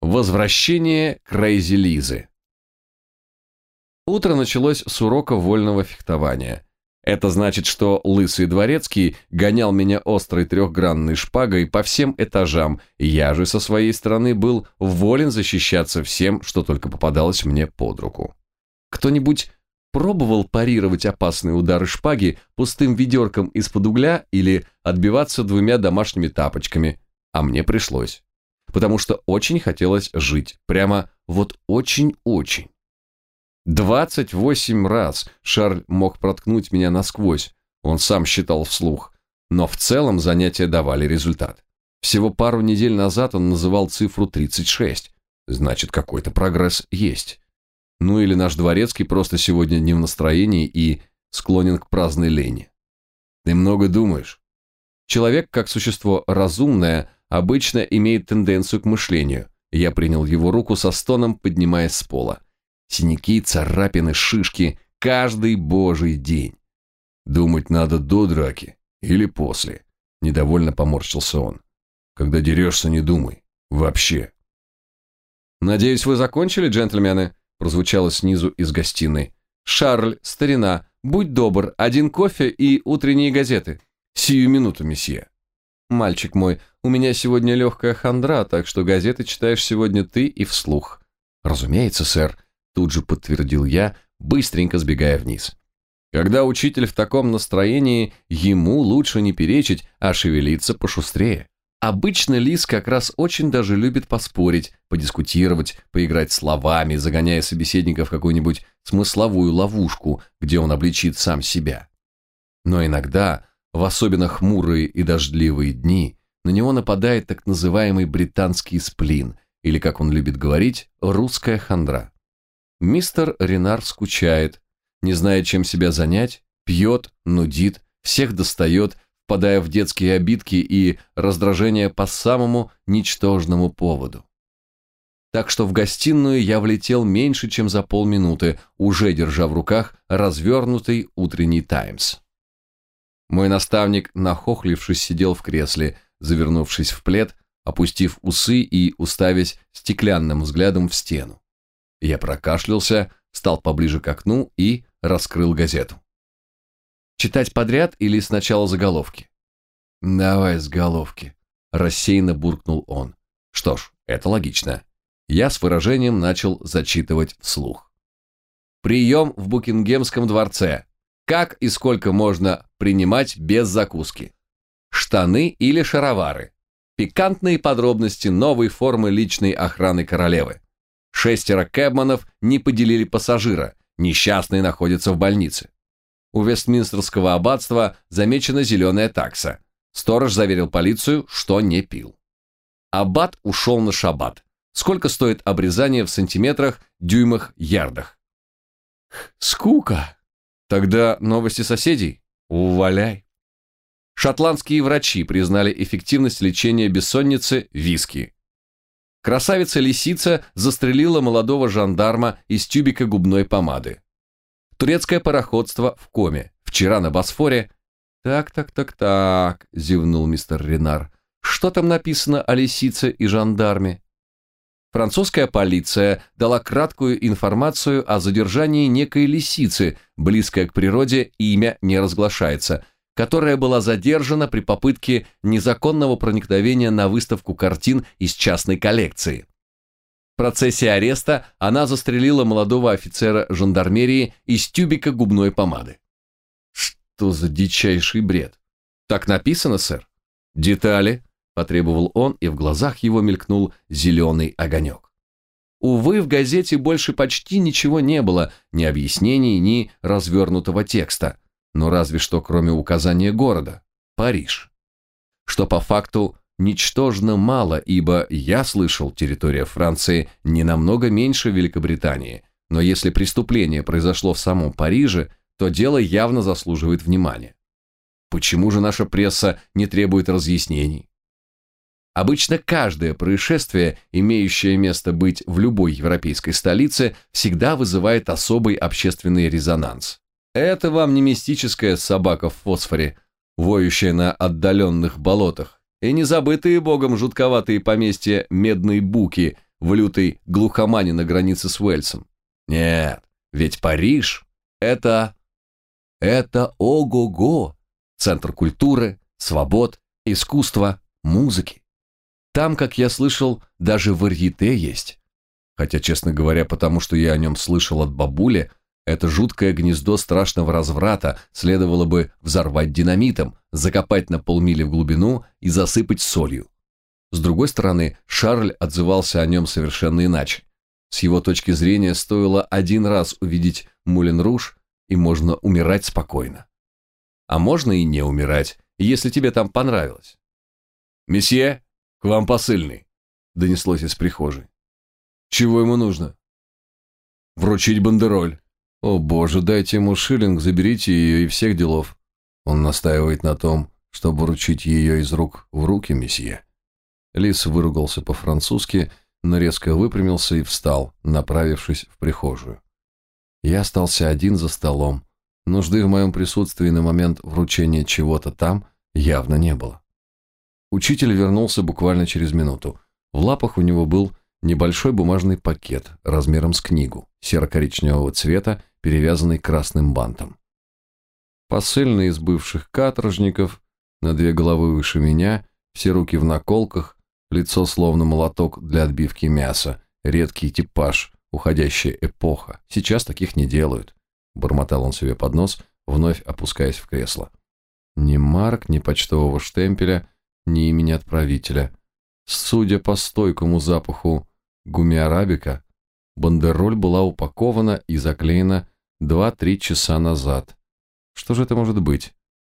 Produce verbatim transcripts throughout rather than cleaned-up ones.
Возвращение Крейзи Лизы. Утро началось с урока вольного фехтования. Это значит, что лысый дворецкий гонял меня острой трехгранной шпагой по всем этажам, я же со своей стороны был волен защищаться всем, что только попадалось мне под руку. Кто-нибудь пробовал парировать опасные удары шпаги пустым ведерком из-под угля или отбиваться двумя домашними тапочками? А мне пришлось. Потому что очень хотелось жить. Прямо вот очень-очень. Двадцать восемь раз Шарль мог проткнуть меня насквозь, он сам считал вслух, но в целом занятия давали результат. Всего пару недель назад он называл цифру тридцать шесть, значит, какой-то прогресс есть. Ну или наш дворецкий просто сегодня не в настроении и склонен к праздной лени. Ты много думаешь. Человек, как существо разумное, обычно имеет тенденцию к мышлению. Я принял его руку со стоном, поднимаясь с пола. Синяки, царапины, шишки каждый божий день. Думать надо до драки или после. Недовольно поморщился он. Когда дерешься, не думай. Вообще. Надеюсь, вы закончили, джентльмены? Прозвучало снизу из гостиной. Шарль, старина, будь добр, один кофе и утренние газеты. Сию минуту, месье. Мальчик мой, у меня сегодня легкая хандра, так что газеты читаешь сегодня ты и вслух. Разумеется, сэр. Тут же подтвердил я, быстренько сбегая вниз. Когда учитель в таком настроении, ему лучше не перечить, а шевелиться пошустрее. Обычно Лис как раз очень даже любит поспорить, подискутировать, поиграть словами, загоняя собеседника в какую-нибудь смысловую ловушку, где он обличит сам себя. Но иногда, в особенно хмурые и дождливые дни, на него нападает так называемый британский сплин, или, как он любит говорить, русская хандра. Мистер Ренар скучает, не зная, чем себя занять, пьет, нудит, всех достает, впадая в детские обидки и раздражение по самому ничтожному поводу. Так что в гостиную я влетел меньше, чем за полминуты, уже держа в руках развернутый утренний «Таймс». Мой наставник, нахохлившись, сидел в кресле, завернувшись в плед, опустив усы и уставясь стеклянным взглядом в стену. Я прокашлялся, встал поближе к окну и раскрыл газету. Читать подряд или сначала заголовки? Давай заголовки, рассеянно буркнул он. Что ж, это логично. Я с выражением начал зачитывать вслух. Прием в Букингемском дворце. Как и сколько можно принимать без закуски? Штаны или шаровары? Пикантные подробности новой формы личной охраны королевы. Шестеро кэбманов не поделили пассажира, несчастный находится в больнице. У Вестминстерского аббатства замечена зеленая такса. Сторож заверил полицию, что не пил. Аббат ушел на шаббат. Сколько стоит обрезание в сантиметрах, дюймах, ярдах? Скука. Тогда новости соседей? Уваляй. Шотландские врачи признали эффективность лечения бессонницы виски. Красавица-лисица застрелила молодого жандарма из тюбика губной помады. Турецкое пароходство в коме. Вчера на Босфоре... Так-так-так-так, зевнул мистер Ренар. Что там написано о лисице и жандарме? Французская полиция дала краткую информацию о задержании некой лисицы, близкой к природе, имя не разглашается, которая была задержана при попытке незаконного проникновения на выставку картин из частной коллекции. В процессе ареста она застрелила молодого офицера жандармерии из тюбика губной помады. Что за дичайший бред? Так написано, сэр? Детали, потребовал он, и в глазах его мелькнул зеленый огонек. Увы, в газете больше почти ничего не было, ни объяснений, ни развернутого текста. Но разве что кроме указания города – Париж. Что по факту ничтожно мало, ибо я слышал, территория Франции не намного меньше Великобритании, но если преступление произошло в самом Париже, то дело явно заслуживает внимания. Почему же наша пресса не требует разъяснений? Обычно каждое происшествие, имеющее место быть в любой европейской столице, всегда вызывает особый общественный резонанс. Это вам не мистическая собака в фосфоре, воющая на отдаленных болотах, и не забытые богом жутковатые поместья Медной Буки, в лютой глухомане на границе с Уэльсом. Нет, ведь Париж – это... это ого-го, центр культуры, свобод, искусства, музыки. Там, как я слышал, даже варьете есть. Хотя, честно говоря, потому что я о нем слышал от бабули, это жуткое гнездо страшного разврата следовало бы взорвать динамитом, закопать на полмили в глубину и засыпать солью. С другой стороны, Шарль отзывался о нем совершенно иначе. С его точки зрения, стоило один раз увидеть Мулен-Руж, и можно умирать спокойно. А можно и не умирать, если тебе там понравилось. «Месье, к вам посыльный», — донеслось из прихожей. «Чего ему нужно?» «Вручить бандероль». «О боже, дайте ему шиллинг, заберите ее и всех делов». Он настаивает на том, чтобы вручить ее из рук в руки, месье. Лис выругался по-французски, но резко выпрямился и встал, направившись в прихожую. Я остался один за столом. Нужды в моем присутствии на момент вручения чего-то там явно не было. Учитель вернулся буквально через минуту. В лапах у него был небольшой бумажный пакет размером с книгу, серо-коричневого цвета, перевязанный красным бантом. Посыльный из бывших каторжников, на две головы выше меня, все руки в наколках, лицо словно молоток для отбивки мяса, редкий типаж, уходящая эпоха. Сейчас таких не делают. Бормотал он себе под нос, вновь опускаясь в кресло. Ни марок, ни почтового штемпеля, ни имени отправителя. Судя по стойкому запаху гумми-арабика, бандероль была упакована и заклеена два-три часа назад. Что же это может быть?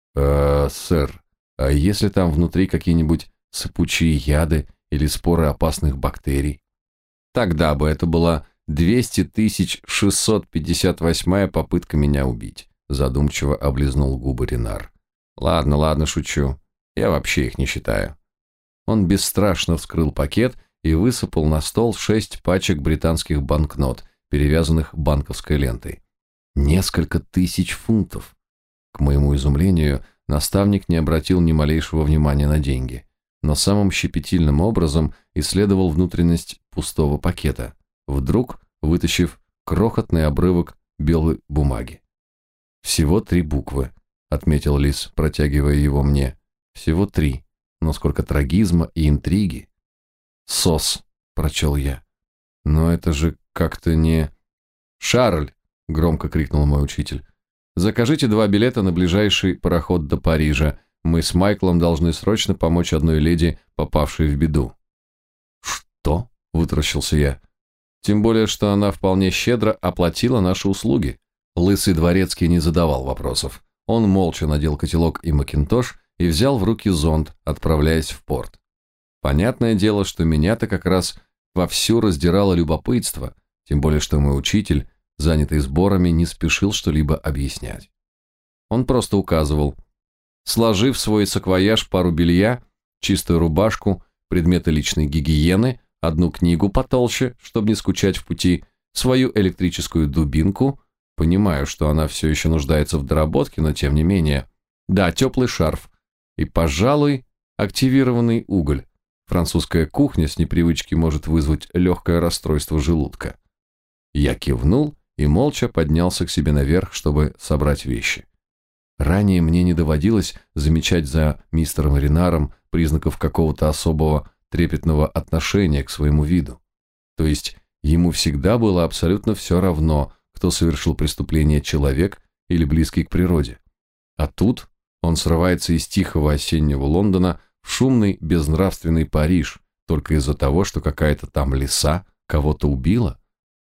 Э, сэр, а если там внутри какие-нибудь сыпучие яды или споры опасных бактерий? Тогда бы это была двести тысяч шестьсот пятьдесят восьмая попытка меня убить, задумчиво облизнул губы Ренар. Ладно, ладно, шучу. Я вообще их не считаю. Он бесстрашно вскрыл пакет и высыпал на стол шесть пачек британских банкнот, перевязанных банковской лентой. Несколько тысяч фунтов. К моему изумлению, наставник не обратил ни малейшего внимания на деньги, но самым щепетильным образом исследовал внутренность пустого пакета, вдруг вытащив крохотный обрывок белой бумаги. «Всего три буквы», — отметил Лис, протягивая его мне. «Всего три, но сколько трагизма и интриги». «Сос», — прочел я. «Но это же как-то не...» «Шарль», — громко крикнул мой учитель, — «закажите два билета на ближайший пароход до Парижа. Мы с Майклом должны срочно помочь одной леди, попавшей в беду». «Что?» — вытаращился я. «Тем более, что она вполне щедро оплатила наши услуги». Лысый дворецкий не задавал вопросов. Он молча надел котелок и макинтош и взял в руки зонт, отправляясь в порт. Понятное дело, что меня-то как раз вовсю раздирало любопытство, тем более, что мой учитель, занятый сборами, не спешил что-либо объяснять. Он просто указывал. Сложив в свой саквояж пару белья, чистую рубашку, предметы личной гигиены, одну книгу потолще, чтобы не скучать в пути, свою электрическую дубинку, понимаю, что она все еще нуждается в доработке, но тем не менее, да, теплый шарф и, пожалуй, активированный уголь. Французская кухня с непривычки может вызвать легкое расстройство желудка. Я кивнул и молча поднялся к себе наверх, чтобы собрать вещи. Ранее мне не доводилось замечать за мистером Ренаром признаков какого-то особого трепетного отношения к своему виду. То есть ему всегда было абсолютно все равно, кто совершил преступление, человек или близкий к природе. А тут он срывается из тихого осеннего Лондона в шумный, безнравственный Париж только из-за того, что какая-то там лиса кого-то убила.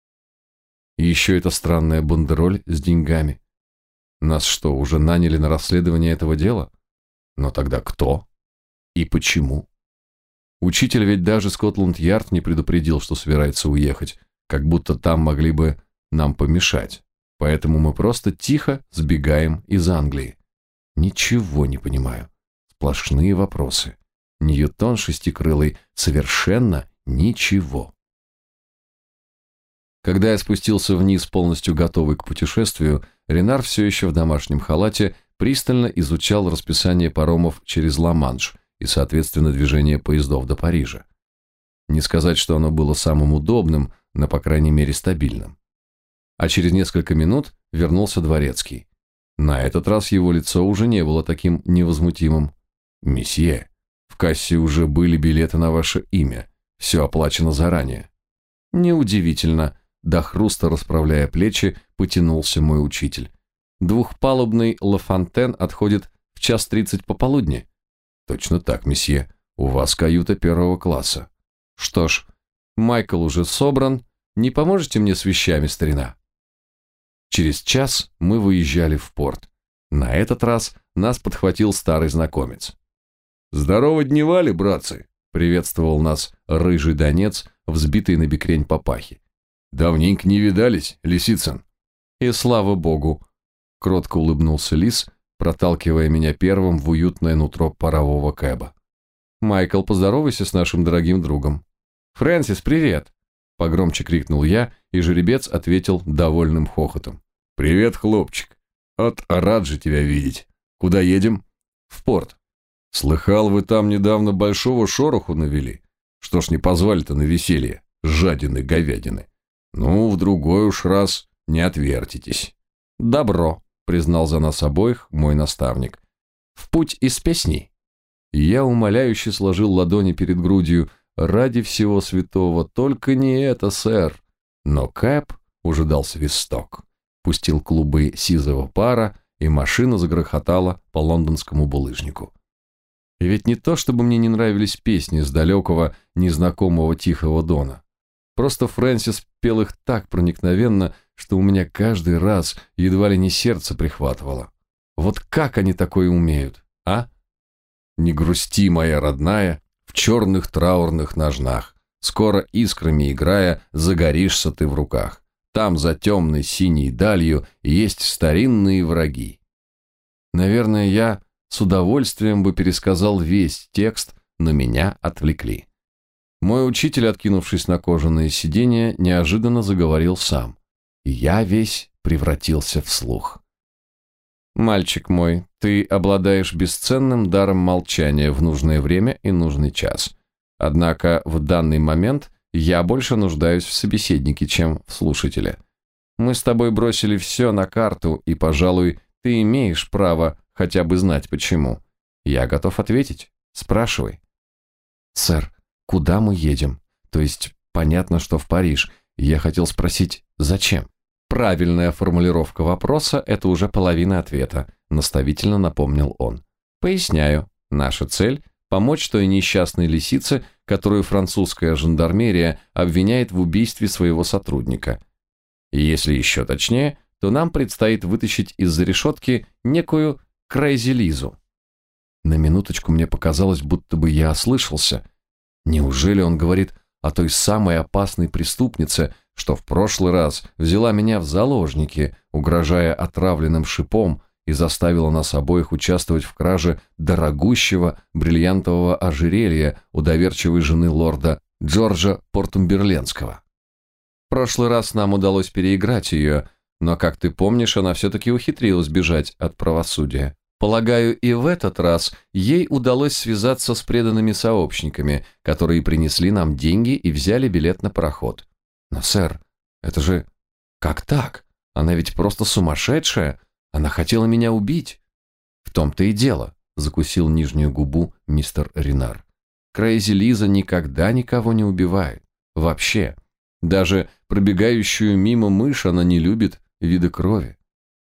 И еще эта странная бандероль с деньгами. Нас что, уже наняли на расследование этого дела? Но тогда кто? И почему? Учитель ведь даже Скотланд-Ярд не предупредил, что собирается уехать, как будто там могли бы нам помешать. Поэтому мы просто тихо сбегаем из Англии. Ничего не понимаю. Сплошные вопросы. Ньютон шестикрылый, совершенно ничего. Когда я спустился вниз, полностью готовый к путешествию, Ренар все еще в домашнем халате пристально изучал расписание паромов через Ла-Манш и, соответственно, движение поездов до Парижа. Не сказать, что оно было самым удобным, но, по крайней мере, стабильным. А через несколько минут вернулся дворецкий. На этот раз его лицо уже не было таким невозмутимым. «Месье, в кассе уже были билеты на ваше имя. Все оплачено заранее». «Неудивительно», — до хруста расправляя плечи, потянулся мой учитель. «Двухпалубный Ла Фонтен отходит в час тридцать пополудни». «Точно так, месье. У вас каюта первого класса». «Что ж, Майкл уже собран. Не поможете мне с вещами, старина?» Через час мы выезжали в порт. На этот раз нас подхватил старый знакомец. «Здорово дневали, братцы!» — приветствовал нас рыжий донец, взбитый на бекрень папахи. «Давненько не видались, Лисицын». «И слава богу!» — кротко улыбнулся Лис, проталкивая меня первым в уютное нутро парового кэба. «Майкл, поздоровайся с нашим дорогим другом». «Фрэнсис, привет!» — погромче крикнул я, и жеребец ответил довольным хохотом. «Привет, хлопчик! От рад же тебя видеть. Куда едем?» «В порт». «Слыхал, вы там недавно большого шороху навели. Что ж не позвали-то на веселье, жадины-говядины? Ну, в другой уж раз не отвертитесь». «Добро», — признал за нас обоих мой наставник. «В путь из песней». Я умоляюще сложил ладони перед грудью. «Ради всего святого, только не это, сэр». Но Кэп уже дал свисток, пустил клубы сизого пара, и машина загрохотала по лондонскому булыжнику. И ведь не то, чтобы мне не нравились песни с далекого, незнакомого Тихого Дона. Просто Фрэнсис пел их так проникновенно, что у меня каждый раз едва ли не сердце прихватывало. Вот как они такое умеют, а? «Не грусти, моя родная, в черных траурных ножнах. Скоро искрами играя, загоришься ты в руках. Там за темной синей далью есть старинные враги». Наверное, я с удовольствием бы пересказал весь текст, но меня отвлекли. Мой учитель, откинувшись на кожаное сиденье, неожиданно заговорил сам. И я весь превратился в слух. «Мальчик мой, ты обладаешь бесценным даром молчания в нужное время и нужный час. Однако в данный момент я больше нуждаюсь в собеседнике, чем в слушателе. Мы с тобой бросили все на карту, и, пожалуй, ты имеешь право хотя бы знать почему. Я готов ответить. Спрашивай». «Сэр, куда мы едем? То есть, понятно, что в Париж. Я хотел спросить, зачем?» «Правильная формулировка вопроса – это уже половина ответа», – наставительно напомнил он. «Поясняю. Наша цель – помочь той несчастной лисице, которую французская жандармерия обвиняет в убийстве своего сотрудника. И если еще точнее, то нам предстоит вытащить из-за решетки некую Крейзи Лизу». На минуточку мне показалось, будто бы я ослышался. Неужели он говорит о той самой опасной преступнице, что в прошлый раз взяла меня в заложники, угрожая отравленным шипом, и заставила нас обоих участвовать в краже дорогущего бриллиантового ожерелья у доверчивой жены лорда Джорджа Портумберленского? В прошлый раз нам удалось переиграть ее, но, как ты помнишь, она все-таки ухитрилась бежать от правосудия. Полагаю, и в этот раз ей удалось связаться с преданными сообщниками, которые принесли нам деньги и взяли билет на пароход. Но, сэр, это же... Как так? Она ведь просто сумасшедшая. Она хотела меня убить. В том-то и дело, закусил нижнюю губу мистер Ренар. Крейзи Лиза никогда никого не убивает. Вообще. Даже пробегающую мимо мышь она не любит вида крови.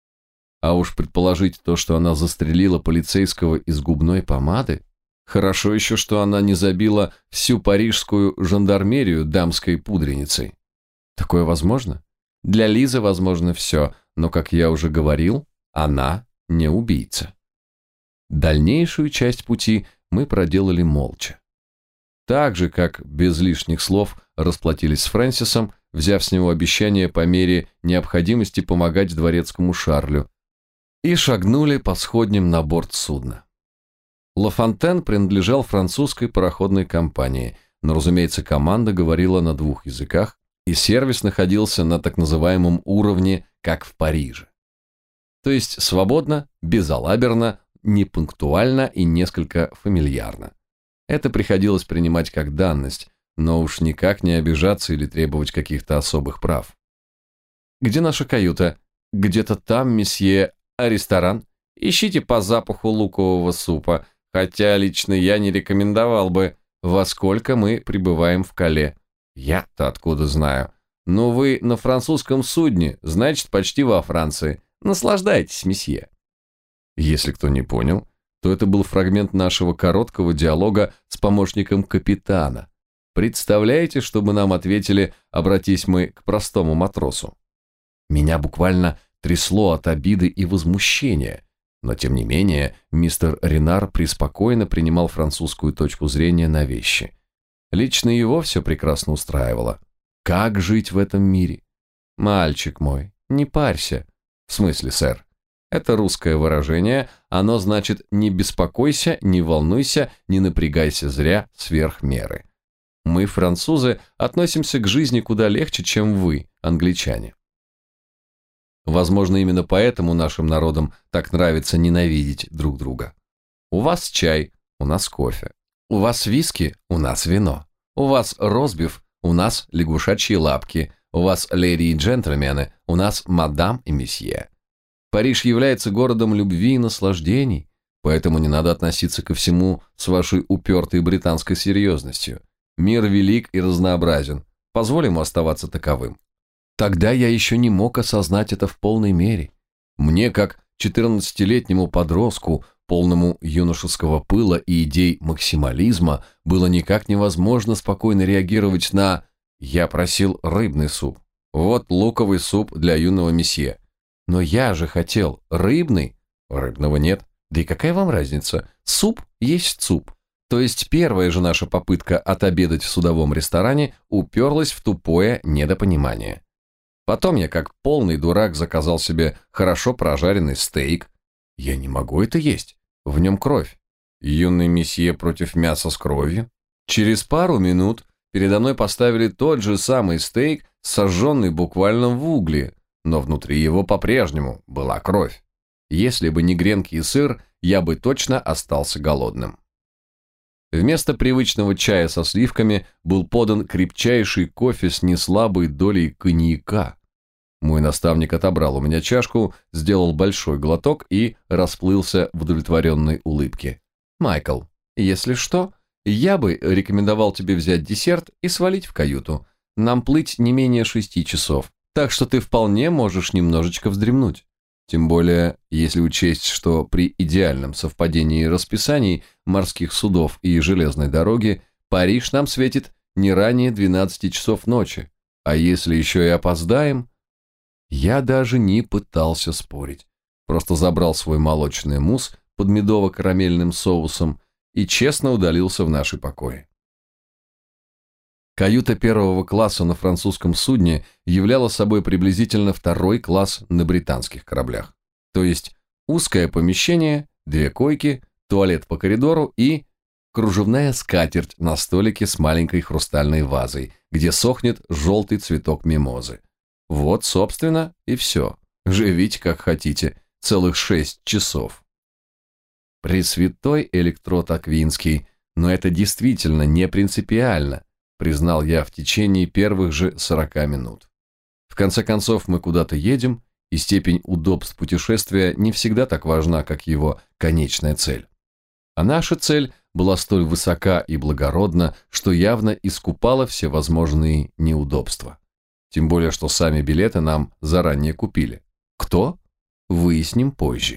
А уж предположить то, что она застрелила полицейского из губной помады, хорошо еще, что она не забила всю парижскую жандармерию дамской пудреницей. Такое возможно? Для Лизы возможно все, но, как я уже говорил, она не убийца. Дальнейшую часть пути мы проделали молча. Так же, как без лишних слов расплатились с Фрэнсисом, взяв с него обещание по мере необходимости помогать дворецкому Шарлю, и шагнули по сходням на борт судна. Ла Фонтен принадлежал французской пароходной компании, но, разумеется, команда говорила на двух языках, и сервис находился на так называемом уровне, как в Париже. То есть свободно, безалаберно, непунктуально и несколько фамильярно. Это приходилось принимать как данность, но уж никак не обижаться или требовать каких-то особых прав. «Где наша каюта?» «Где-то там, месье. А ресторан?» «Ищите по запаху лукового супа, хотя лично я не рекомендовал бы. Во сколько мы прибываем в Кале?» «Я-то откуда знаю?» «Ну вы на французском судне, значит, почти во Франции. Наслаждайтесь, месье». Если кто не понял, то это был фрагмент нашего короткого диалога с помощником капитана. Представляете, чтобы нам ответили, обратись мы к простому матросу? Меня буквально трясло от обиды и возмущения, но тем не менее мистер Ренар преспокойно принимал французскую точку зрения на вещи. Лично его все прекрасно устраивало. Как жить в этом мире? Мальчик мой, не парься. В смысле, сэр? Это русское выражение, оно значит «не беспокойся, не волнуйся, не напрягайся зря сверх меры». Мы, французы, относимся к жизни куда легче, чем вы, англичане. Возможно, именно поэтому нашим народам так нравится ненавидеть друг друга. У вас чай, у нас кофе. У вас виски, у нас вино. У вас ростбиф, у нас лягушачьи лапки. У вас леди и джентльмены, у нас мадам и месье. Париж является городом любви и наслаждений, поэтому не надо относиться ко всему с вашей упертой британской серьезностью. Мир велик и разнообразен, позволь ему оставаться таковым. Тогда я еще не мог осознать это в полной мере. Мне, как четырнадцатилетнему подростку, полному юношеского пыла и идей максимализма, было никак невозможно спокойно реагировать на «я просил рыбный суп». Вот луковый суп для юного месье. Но я же хотел рыбный. Рыбного нет. Да и какая вам разница? Суп есть суп. То есть первая же наша попытка отобедать в судовом ресторане уперлась в тупое недопонимание. Потом я, как полный дурак, заказал себе хорошо прожаренный стейк. Я не могу это есть. В нем кровь. Юный месье против мяса с кровью. Через пару минут передо мной поставили тот же самый стейк, сожженный буквально в угле, но внутри его по-прежнему была кровь. Если бы не гренки и сыр, я бы точно остался голодным. Вместо привычного чая со сливками был подан крепчайший кофе с неслабой долей коньяка. Мой наставник отобрал у меня чашку, сделал большой глоток и расплылся в удовлетворенной улыбке. «Майкл, если что, я бы рекомендовал тебе взять десерт и свалить в каюту. Нам плыть не менее шести часов. Так что ты вполне можешь немножечко вздремнуть. Тем более, если учесть, что при идеальном совпадении расписаний морских судов и железной дороги Париж нам светит не ранее двенадцати часов ночи. А если еще и опоздаем...» Я даже не пытался спорить. Просто забрал свой молочный мусс под медово-карамельным соусом и честно удалился в наши покои. Каюта первого класса на французском судне являла собой приблизительно второй класс на британских кораблях. То есть узкое помещение, две койки, туалет по коридору и кружевная скатерть на столике с маленькой хрустальной вазой, где сохнет желтый цветок мимозы. Вот, собственно, и все. Живите как хотите, целых шесть часов. Пресвятой электрод Аквинский, но это действительно не принципиально, признал я в течение первых же сорока минут. В конце концов, мы куда-то едем, и степень удобств путешествия не всегда так важна, как его конечная цель. А наша цель была столь высока и благородна, что явно искупала все возможные неудобства. Тем более, что сами билеты нам заранее купили. Кто? Выясним позже.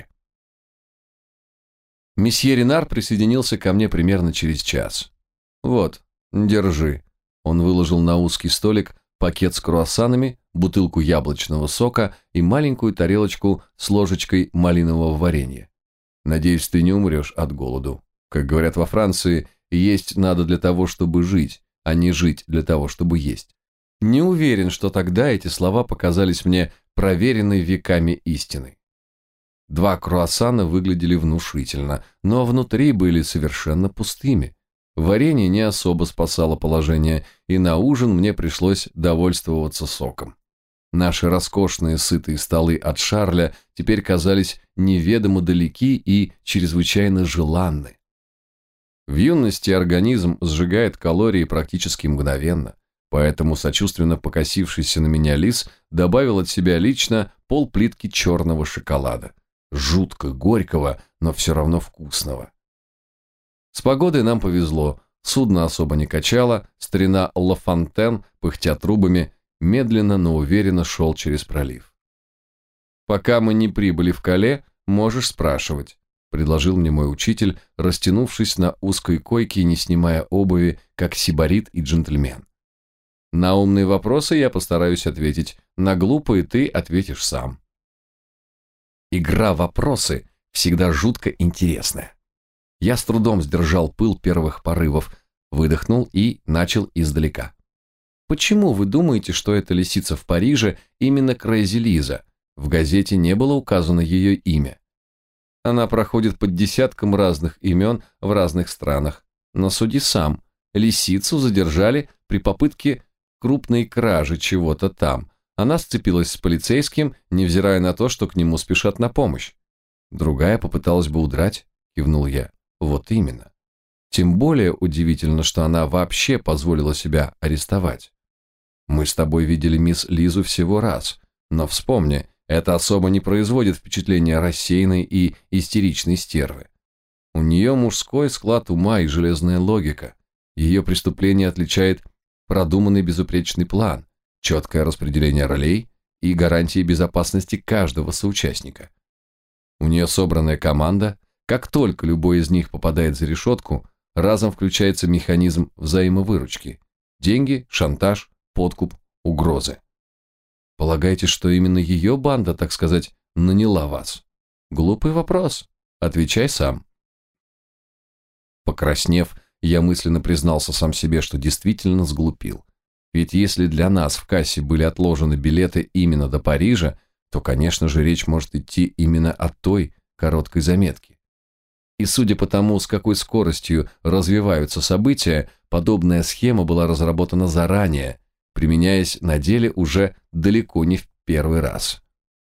Месье Ренар присоединился ко мне примерно через час. «Вот, держи». Он выложил на узкий столик пакет с круассанами, бутылку яблочного сока и маленькую тарелочку с ложечкой малинового варенья. «Надеюсь, ты не умрешь от голоду. Как говорят во Франции, есть надо для того, чтобы жить, а не жить для того, чтобы есть». Не уверен, что тогда эти слова показались мне проверенной веками истиной. Два круассана выглядели внушительно, но внутри были совершенно пустыми. Варенье не особо спасало положение, и на ужин мне пришлось довольствоваться соком. Наши роскошные сытые столы от Шарля теперь казались неведомо далеки и чрезвычайно желанны. В юности организм сжигает калории практически мгновенно, поэтому сочувственно покосившийся на меня лис добавил от себя лично полплитки черного шоколада. Жутко горького, но все равно вкусного. С погодой нам повезло, судно особо не качало, старина Ла Фонтен, пыхтя трубами, медленно, но уверенно шел через пролив. «Пока мы не прибыли в Кале, можешь спрашивать», — предложил мне мой учитель, растянувшись на узкой койке и не снимая обуви, как сибарит и джентльмен. «На умные вопросы я постараюсь ответить, на глупые ты ответишь сам». Игра в вопросы всегда жутко интересная. Я с трудом сдержал пыл первых порывов, выдохнул и начал издалека. «Почему вы думаете, что эта лисица в Париже именно Крейзи Лиза? В газете не было указано ее имя. Она проходит под десятком разных имен в разных странах. Но суди сам, лисицу задержали при попытке крупной кражи чего-то там. Она сцепилась с полицейским, невзирая на то, что к нему спешат на помощь. Другая попыталась бы удрать, кивнул я. Вот именно. Тем более удивительно, что она вообще позволила себя арестовать. Мы с тобой видели мисс Лизу всего раз, но вспомни, это особо не производит впечатления рассеянной и истеричной стервы. У нее мужской склад ума и железная логика. Ее преступление отличает продуманный безупречный план, четкое распределение ролей и гарантии безопасности каждого соучастника. У нее собранная команда, как только любой из них попадает за решетку, разом включается механизм взаимовыручки. Деньги, шантаж, подкуп, угрозы. Полагаете, что именно ее банда, так сказать, наняла вас? Глупый вопрос. Отвечай сам. Покраснев, я мысленно признался сам себе, что действительно сглупил. Ведь если для нас в кассе были отложены билеты именно до Парижа, то, конечно же, речь может идти именно о той короткой заметке. И судя по тому, с какой скоростью развиваются события, подобная схема была разработана заранее, применяясь на деле уже далеко не в первый раз.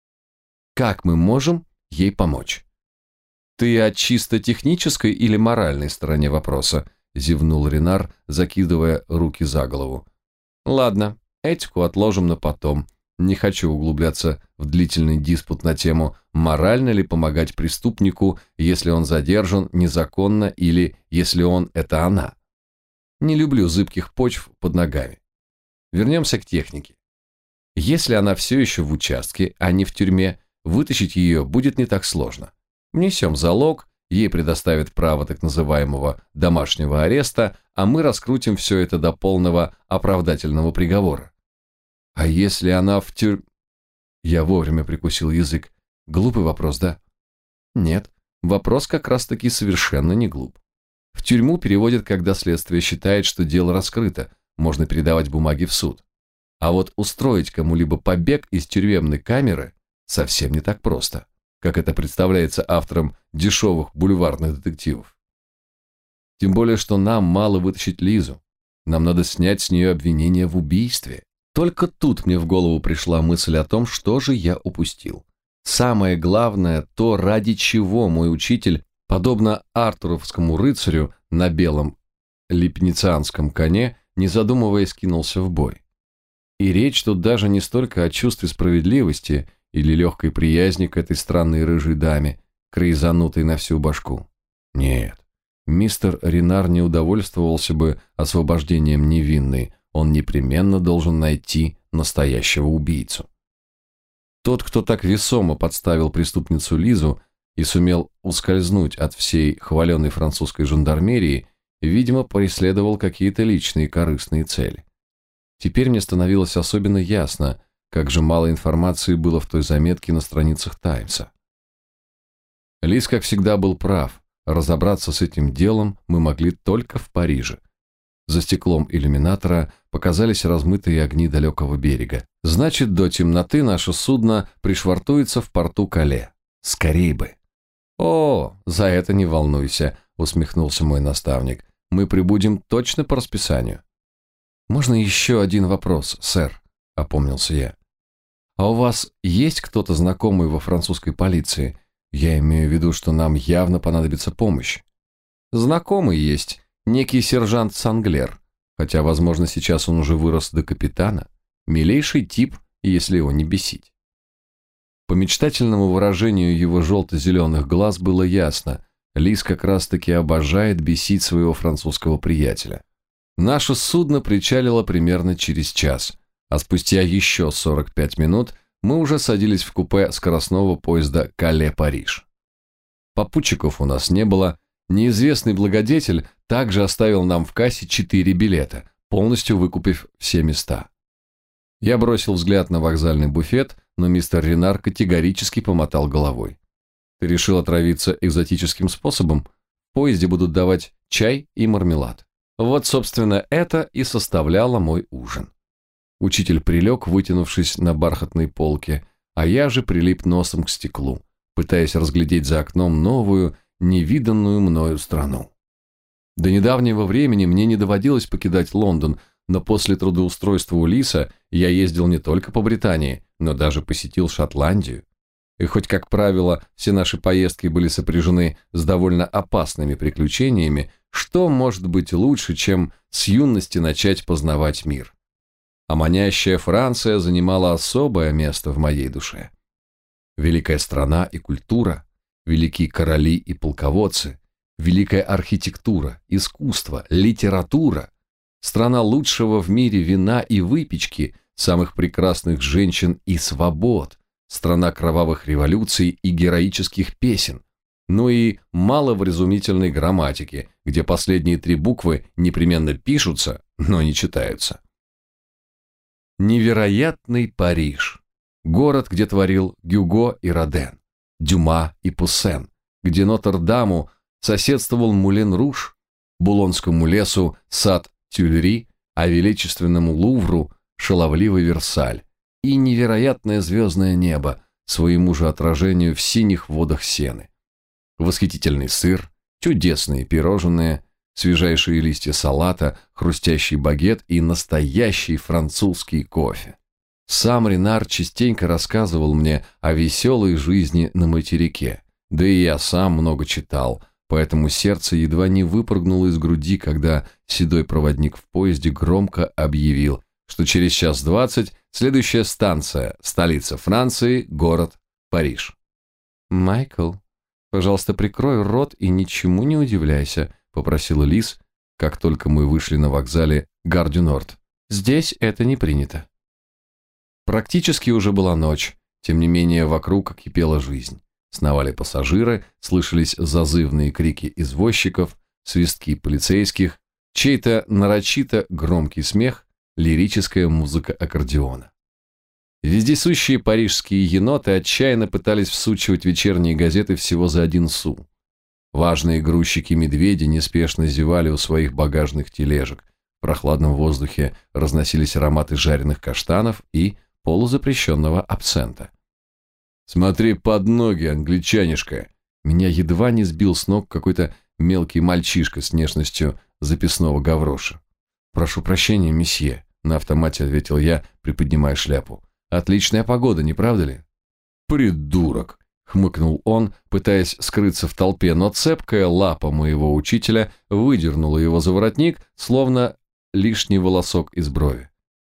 Как мы можем ей помочь? Ты о чисто технической или моральной стороне вопроса? Зевнул Ренар, закидывая руки за голову. Ладно, этику отложим на потом. Не хочу углубляться в длительный диспут на тему, морально ли помогать преступнику, если он задержан незаконно или если он – это она. Не люблю зыбких почв под ногами. Вернемся к технике. Если она все еще в участке, а не в тюрьме, вытащить ее будет не так сложно. Внесем залог, ей предоставят право так называемого домашнего ареста, а мы раскрутим все это до полного оправдательного приговора. А если она в тюрьме... Я вовремя прикусил язык. Глупый вопрос, да? Нет, вопрос как раз-таки совершенно не глуп. В тюрьму переводят, когда следствие считает, что дело раскрыто, можно передавать бумаги в суд. А вот устроить кому-либо побег из тюремной камеры совсем не так просто, как это представляется авторам дешевых бульварных детективов. Тем более, что нам мало вытащить Лизу. Нам надо снять с нее обвинение в убийстве. Только тут мне в голову пришла мысль о том, что же я упустил. Самое главное, то, ради чего мой учитель, подобно артуровскому рыцарю на белом липницианском коне, не задумываясь, кинулся в бой. И речь тут даже не столько о чувстве справедливости или легкой приязни к этой странной рыжей даме, крейзанутой на всю башку. Нет, мистер Ренар не удовольствовался бы освобождением невинной, он непременно должен найти настоящего убийцу. Тот, кто так весомо подставил преступницу Лизу и сумел ускользнуть от всей хваленой французской жандармерии, видимо, преследовал какие-то личные корыстные цели. Теперь мне становилось особенно ясно, как же мало информации было в той заметке на страницах Таймса. Лис, как всегда, был прав. Разобраться с этим делом мы могли только в Париже. За стеклом иллюминатора показались размытые огни далекого берега. Значит, до темноты наше судно пришвартуется в порту Кале. Скорей бы. «О, за это не волнуйся», — усмехнулся мой наставник. «Мы прибудем точно по расписанию». «Можно еще один вопрос, сэр?» — опомнился я. «А у вас есть кто-то знакомый во французской полиции? Я имею в виду, что нам явно понадобится помощь». Знакомый есть, некий сержант Санглер, хотя, возможно, сейчас он уже вырос до капитана. Милейший тип, если его не бесить. По мечтательному выражению его желто-зеленых глаз было ясно, Лис как раз-таки обожает бесить своего французского приятеля. Наше судно причалило примерно через час, а спустя еще сорок пять минут мы уже садились в купе скоростного поезда Кале-Париж. Попутчиков у нас не было, неизвестный благодетель также оставил нам в кассе четыре билета, полностью выкупив все места. Я бросил взгляд на вокзальный буфет, но мистер Ренар категорически помотал головой. «Ты решил отравиться экзотическим способом? В поезде будут давать чай и мармелад». Вот, собственно, это и составляло мой ужин. Учитель прилег, вытянувшись на бархатной полке, а я же прилип носом к стеклу, пытаясь разглядеть за окном новую, невиданную мною страну. До недавнего времени мне не доводилось покидать Лондон, но после трудоустройства у Лиса я ездил не только по Британии, но даже посетил Шотландию. И хоть, как правило, все наши поездки были сопряжены с довольно опасными приключениями, что может быть лучше, чем с юности начать познавать мир? А манящая Франция занимала особое место в моей душе. Великая страна и культура, великие короли и полководцы, великая архитектура, искусство, литература, страна лучшего в мире вина и выпечки, самых прекрасных женщин и свобод, страна кровавых революций и героических песен, ну и маловразумительной грамматики, где последние три буквы непременно пишутся, но не читаются. Невероятный Париж. Город, где творил Гюго и Роден, Дюма и Пуссен, где Нотр-Даму соседствовал Мулен-Руж, Булонскому лесу сад Тюильри, а величественному Лувру шаловливый Версаль и невероятное звездное небо, своему же отражению в синих водах Сены. Восхитительный сыр, чудесные пирожные, свежайшие листья салата, хрустящий багет и настоящий французский кофе. Сам Ренар частенько рассказывал мне о веселой жизни на материке, да и я сам много читал, поэтому сердце едва не выпрыгнуло из груди, когда седой проводник в поезде громко объявил, что через час двадцать следующая станция, столица Франции, город Париж. «Майкл, пожалуйста, прикрой рот и ничему не удивляйся», попросила Лис, как только мы вышли на вокзале Гар-дю-Норд. «Здесь это не принято». Практически уже была ночь, тем не менее вокруг кипела жизнь. Сновали пассажиры, слышались зазывные крики извозчиков, свистки полицейских, чей-то нарочито громкий смех, лирическая музыка аккордеона. Вездесущие парижские еноты отчаянно пытались всучивать вечерние газеты всего за один су. Важные грузчики-медведи неспешно зевали у своих багажных тележек. В прохладном воздухе разносились ароматы жареных каштанов и полузапрещенного абсента. «Смотри под ноги, англичанишка!» Меня едва не сбил с ног какой-то мелкий мальчишка с внешностью записного гавроша. «Прошу прощения, месье», — на автомате ответил я, приподнимая шляпу. «Отличная погода, не правда ли?» «Придурок!» — хмыкнул он, пытаясь скрыться в толпе, но цепкая лапа моего учителя выдернула его за воротник, словно лишний волосок из брови.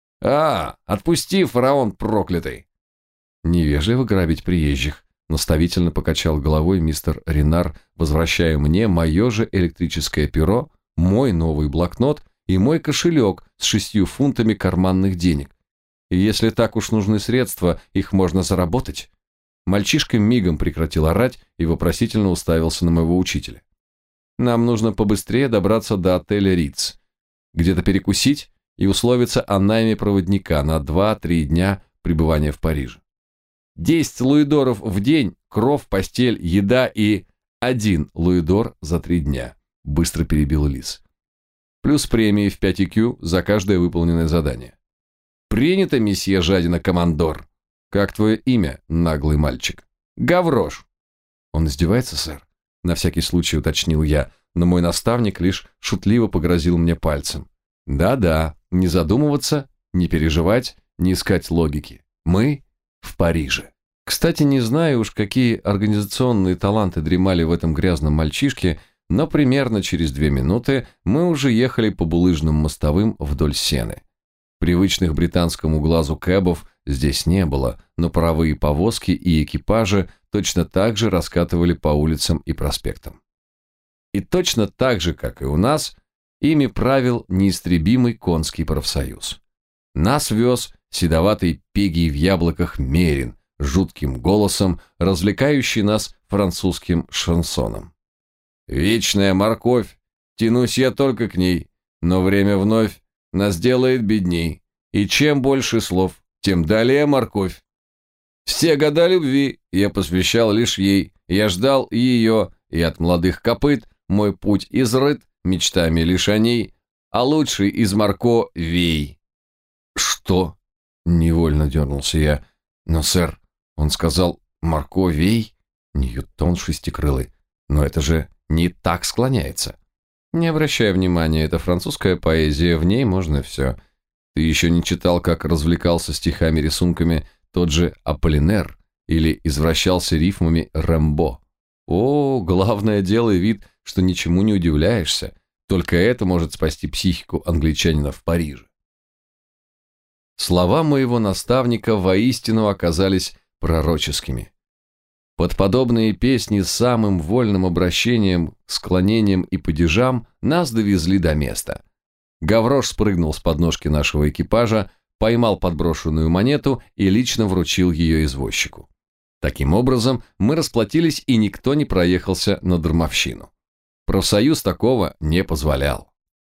«А, отпусти, фараон проклятый!» «Невежливо грабить приезжих», — наставительно покачал головой мистер Ренар, возвращая мне мое же электрическое перо, мой новый блокнот и мой кошелек с шестью фунтами карманных денег. И если так уж нужны средства, их можно заработать. Мальчишка мигом прекратил орать и вопросительно уставился на моего учителя. «Нам нужно побыстрее добраться до отеля Ritz, где-то перекусить и условиться о найме проводника на два-три дня пребывания в Париже. Десять луидоров в день, кров, постель, еда и один луидор за три дня», — быстро перебил Лис. «Плюс премии в пять икю за каждое выполненное задание». «Принято, месье Жадина-командор». «Как твое имя, наглый мальчик?» «Гаврош». «Он издевается, сэр?» На всякий случай уточнил я, но мой наставник лишь шутливо погрозил мне пальцем. «Да-да, не задумываться, не переживать, не искать логики. Мы в Париже». Кстати, не знаю уж, какие организационные таланты дремали в этом грязном мальчишке, но примерно через две минуты мы уже ехали по булыжным мостовым вдоль Сены. Привычных британскому глазу кэбов здесь не было, но паровые повозки и экипажи точно так же раскатывали по улицам и проспектам. И точно так же, как и у нас, ими правил неистребимый конский профсоюз. Нас вез седоватый пегий в яблоках Мерин, жутким голосом, развлекающий нас французским шансоном. «Вечная морковь, тянусь я только к ней, но время вновь нас делает бедней, и чем больше слов, тем далее морковь. Все года любви я посвящал лишь ей, я ждал ее, и от молодых копыт мой путь изрыт мечтами лишь о ней, а лучший из морко вей». «Что?» — невольно дернулся я. «Но, сэр, он сказал морко вей, Ньютон шестикрылый, но это же не так склоняется». «Не обращай внимания, это французская поэзия, в ней можно все. Ты еще не читал, как развлекался стихами-рисунками тот же Аполлинер или извращался рифмами Рэмбо. О, главное, делай вид, что ничему не удивляешься. Только это может спасти психику англичанина в Париже». Слова моего наставника воистину оказались пророческими. Под подобные песни с самым вольным обращением, склонением и падежам нас довезли до места. Гаврош спрыгнул с подножки нашего экипажа, поймал подброшенную монету и лично вручил ее извозчику. Таким образом, мы расплатились, и никто не проехался на дармовщину. Профсоюз такого не позволял.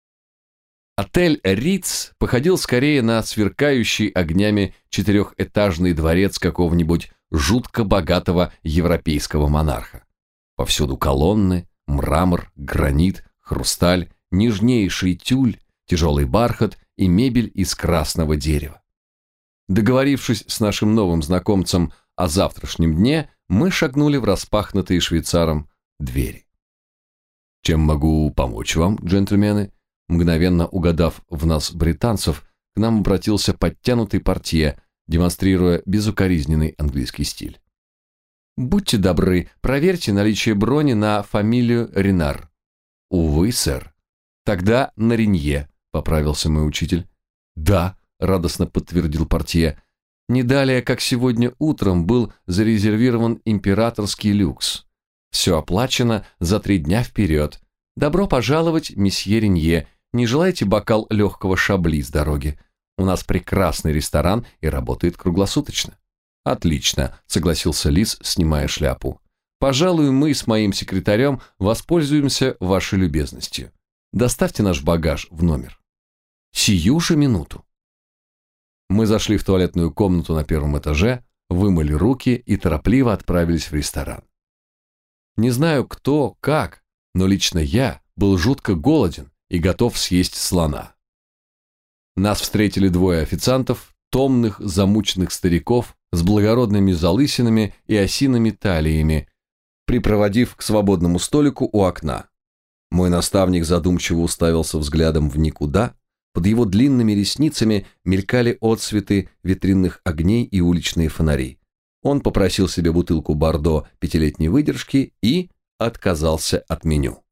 Отель «Риц» походил скорее на сверкающий огнями четырехэтажный дворец какого-нибудь жутко богатого европейского монарха. Повсюду колонны, мрамор, гранит, хрусталь, нежнейший тюль, тяжелый бархат и мебель из красного дерева. Договорившись с нашим новым знакомцем о завтрашнем дне, мы шагнули в распахнутые швейцаром двери. «Чем могу помочь вам, джентльмены?» Мгновенно угадав в нас британцев, к нам обратился подтянутый портье, демонстрируя безукоризненный английский стиль. «Будьте добры, проверьте наличие брони на фамилию Ренар». «Увы, сэр». «Тогда на Ренье», — поправился мой учитель. «Да», — радостно подтвердил портье. «Не далее, как сегодня утром был зарезервирован императорский люкс. Все оплачено за три дня вперед. Добро пожаловать, месье Ренье. Не желаете бокал легкого шабли с дороги? У нас прекрасный ресторан и работает круглосуточно». «Отлично», — согласился Лис, снимая шляпу. «Пожалуй, мы с моим секретарем воспользуемся вашей любезностью. Доставьте наш багаж в номер». «Сию же минуту». Мы зашли в туалетную комнату на первом этаже, вымыли руки и торопливо отправились в ресторан. Не знаю кто, как, но лично я был жутко голоден и готов съесть слона. Нас встретили двое официантов, томных, замученных стариков с благородными залысинами и осиными талиями, припроводив к свободному столику у окна. Мой наставник задумчиво уставился взглядом в никуда, под его длинными ресницами мелькали отсветы витринных огней и уличные фонари. Он попросил себе бутылку бордо пятилетней выдержки и отказался от меню.